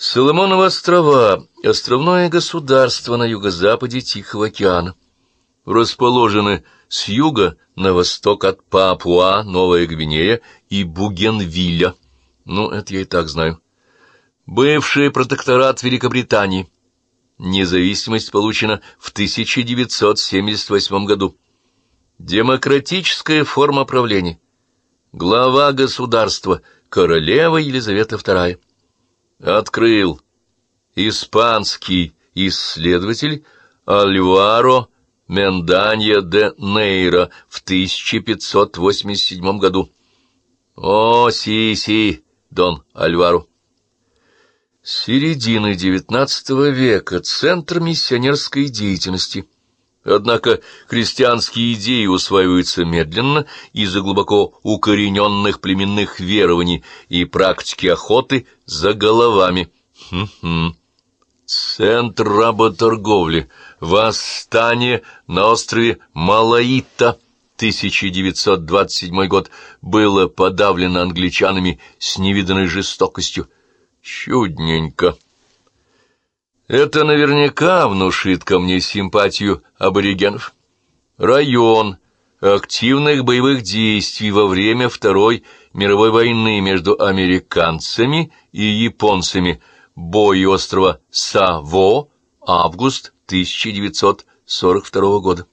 Соломоновы острова — островное государство на юго-западе Тихого океана. Расположены с юга на восток от Папуа, Новая Гвинея и Бугенвилля. Ну, это я и так знаю. Бывший протекторат Великобритании. Независимость получена в 1978 году. Демократическая форма правления. Глава государства — королева Елизавета II. Открыл испанский исследователь Альваро Менданья де Нейра в 1587 году. О, си, Дон Альваро. С середины XIX века центр миссионерской деятельности. Однако христианские идеи усваиваются медленно из-за глубоко укорененных племенных верований и практики охоты за головами. Центр работорговли. Восстание на острове Малаита, 1927 год, было подавлено англичанами с невиданной жестокостью. Чудненько. Это наверняка внушит ко мне симпатию аборигенов. Район активных боевых действий во время Второй мировой войны между американцами и японцами. Бой острова Саво, август 1942 года.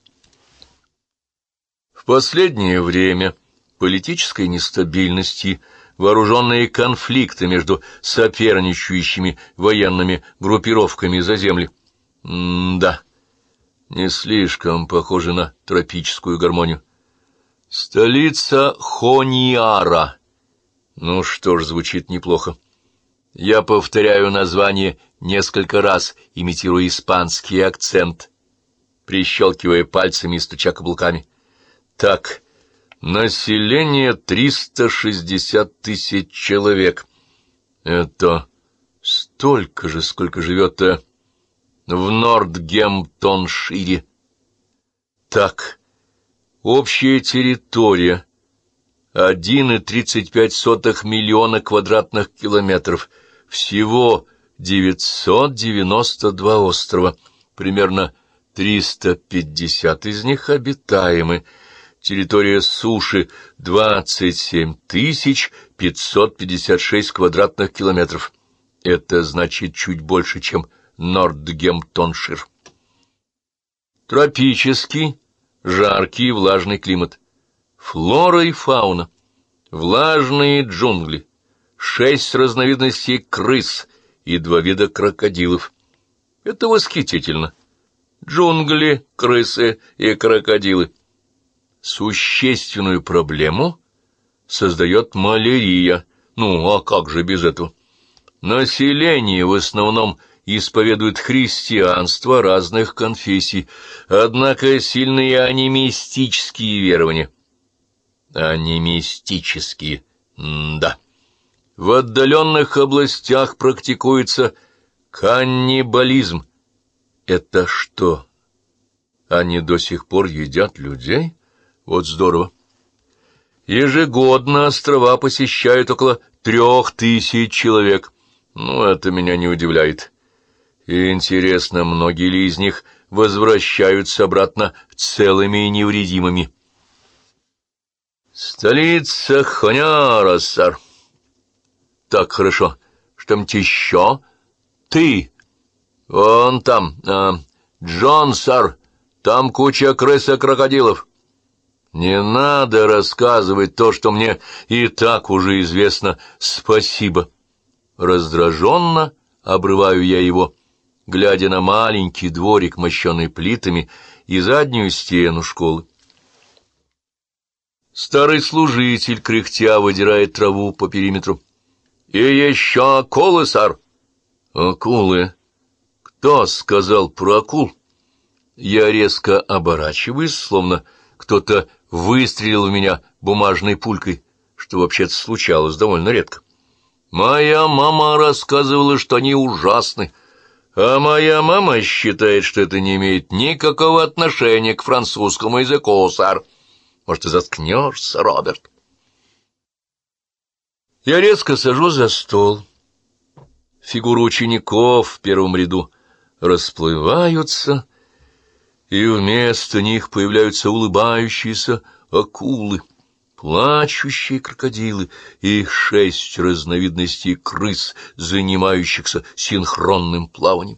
В последнее время политической нестабильности, вооруженные конфликты между соперничающими военными группировками за земли. Да, не слишком похоже на тропическую гармонию. Столица Хониара. Ну что ж, звучит неплохо. Я повторяю название несколько раз, имитируя испанский акцент, прищелкивая пальцами и стуча каблуками. Так, население 360 тысяч человек. Это столько же, сколько живет в Нортгемптоншире. Так, общая территория 1,35 миллиона квадратных километров. Всего 992 острова. Примерно 350 из них обитаемы. Территория суши 27 556 квадратных километров. Это значит чуть больше, чем Нортгемптоншир. Тропический, жаркий, влажный климат. Флора и фауна. Влажные джунгли. 6 разновидностей крыс и 2 вида крокодилов. Это восхитительно. Джунгли, крысы и крокодилы. Существенную проблему создает малярия. Ну, а как же без этого? Население в основном исповедует христианство разных конфессий, однако сильные анимистические верования. Анимистические, да. В отдаленных областях практикуется каннибализм. Это что, они до сих пор едят людей? Вот здорово. Ежегодно острова посещают около 3000 человек. Ну, это меня не удивляет. И интересно, многие ли из них возвращаются обратно целыми и невредимыми? Столица Хоняра, сэр. Так, хорошо. Что-нибудь еще? Ты. Вон там. Джон, сэр. Там куча крыс и крокодилов. Не надо рассказывать то, что мне и так уже известно. Спасибо. Раздраженно обрываю я его, глядя на маленький дворик, мощенный плитами, и заднюю стену школы. Старый служитель, кряхтя, выдирает траву по периметру. «И еще акулы, сэр!» «Акулы? Кто сказал про акул?» Я резко оборачиваюсь, словно кто-то выстрелил в меня бумажной пулькой, что вообще-то случалось довольно редко. «Моя мама рассказывала, что они ужасны, а моя мама считает, что это не имеет никакого отношения к французскому языку, сэр. Может, ты заткнешься, Роберт?» Я резко сажусь за стол. Фигуры учеников в первом ряду расплываются, и вместо них появляются улыбающиеся акулы, плачущие крокодилы и 6 разновидностей крыс, занимающихся синхронным плаванием.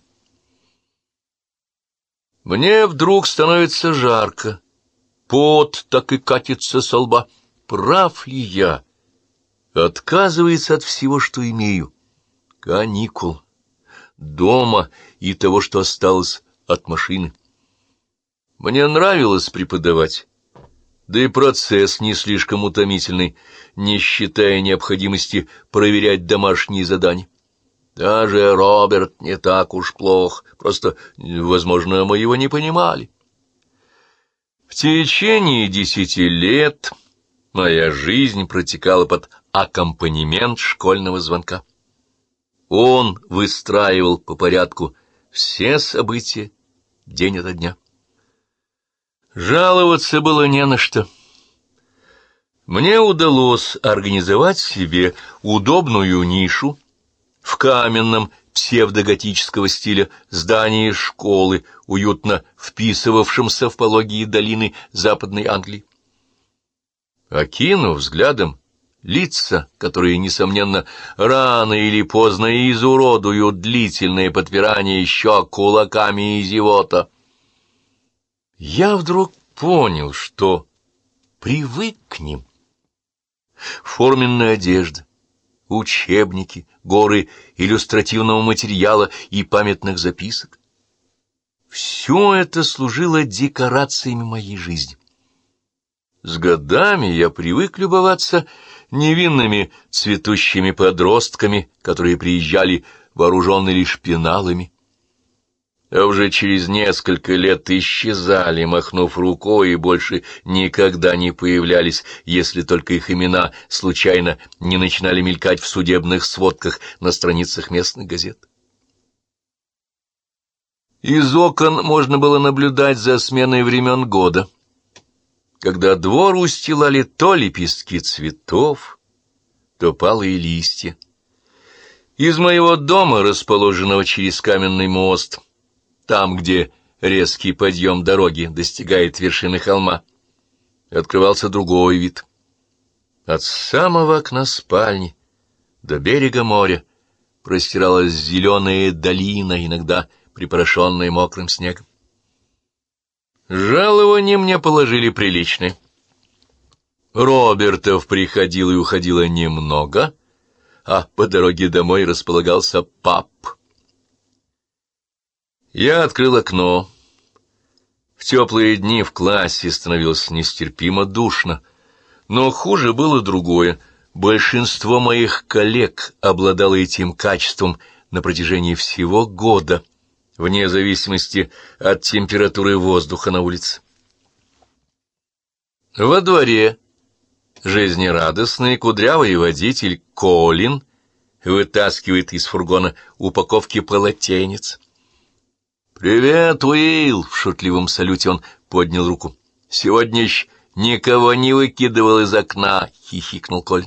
Мне вдруг становится жарко, пот так и катится со лба. Прав ли я? Отказывается от всего, что имею. Каникул, дома и того, что осталось от машины. Мне нравилось преподавать, да и процесс не слишком утомительный, не считая необходимости проверять домашние задания. Даже Роберт не так уж плох, просто, возможно, мы его не понимали. В течение 10 лет моя жизнь протекала под аккомпанемент школьного звонка. Он выстраивал по порядку все события день ото дня. Жаловаться было не на что. Мне удалось организовать себе удобную нишу в каменном псевдоготического стиля здании школы, уютно вписывавшемся в пологие долины Западной Англии. Окинув взглядом лица, которые, несомненно, рано или поздно изуродуют длительное подпирание щек кулаками и зевота, я вдруг понял, что привык к ним. Форменная одежда, учебники, горы иллюстративного материала и памятных записок. Все это служило декорациями моей жизни. С годами я привык любоваться невинными цветущими подростками, которые приезжали вооруженные лишь пеналами, а уже через несколько лет исчезали, махнув рукой, и больше никогда не появлялись, если только их имена случайно не начинали мелькать в судебных сводках на страницах местных газет. Из окон можно было наблюдать за сменой времен года, когда двор устилали то лепестки цветов, то палые листья. Из моего дома, расположенного через каменный мост, там, где резкий подъем дороги достигает вершины холма, открывался другой вид. От самого окна спальни до берега моря простиралась зеленая долина, иногда припорошенная мокрым снегом. Жалование мне положили приличное. Робертов приходило и уходило немного, а по дороге домой располагался паб. Я открыл окно. В теплые дни в классе становилось нестерпимо душно, но хуже было другое. Большинство моих коллег обладало этим качеством на протяжении всего года, вне зависимости от температуры воздуха на улице. Во дворе жизнерадостный кудрявый водитель Колин вытаскивает из фургона упаковки полотенец. «Привет, Уилл!» — в шутливом салюте он поднял руку. «Сегодня еще никого не выкидывал из окна!» — хихикнул Колин.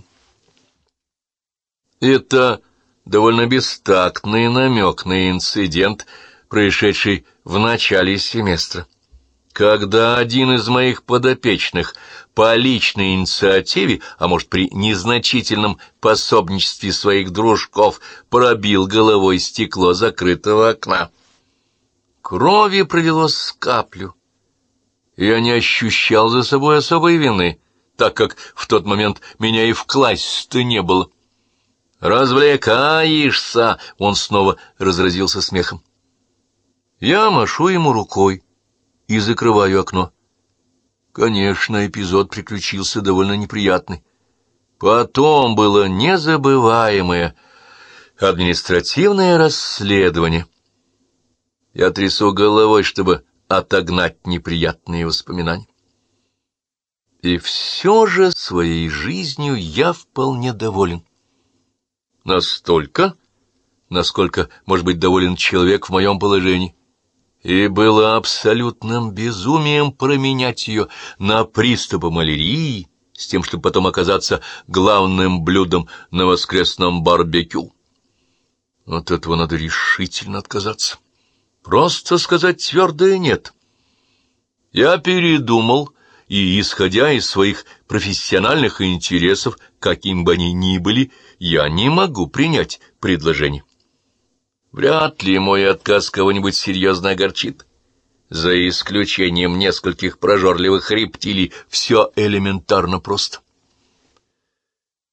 Это довольно бестактный намек на инцидент, происшедший в начале семестра, когда один из моих подопечных по личной инициативе, а может при незначительном пособничестве своих дружков, пробил головой стекло закрытого окна. Крови пролилось с каплю. Я не ощущал за собой особой вины, так как в тот момент меня и в классе-то не было. «Развлекаешься!» — он снова разразился смехом. Я машу ему рукой и закрываю окно. Конечно, эпизод приключился довольно неприятный. Потом было незабываемое административное расследование. Я трясу головой, чтобы отогнать неприятные воспоминания. И все же своей жизнью я вполне доволен. Настолько, насколько может быть доволен человек в моем положении. И было абсолютным безумием променять ее на приступы малярии, с тем, чтобы потом оказаться главным блюдом на воскресном барбекю. От этого надо решительно отказаться. Просто сказать твердое «нет». Я передумал, и, исходя из своих профессиональных интересов, каким бы они ни были, я не могу принять предложение. Вряд ли мой отказ кого-нибудь серьезно огорчит. За исключением нескольких прожорливых рептилий все элементарно просто.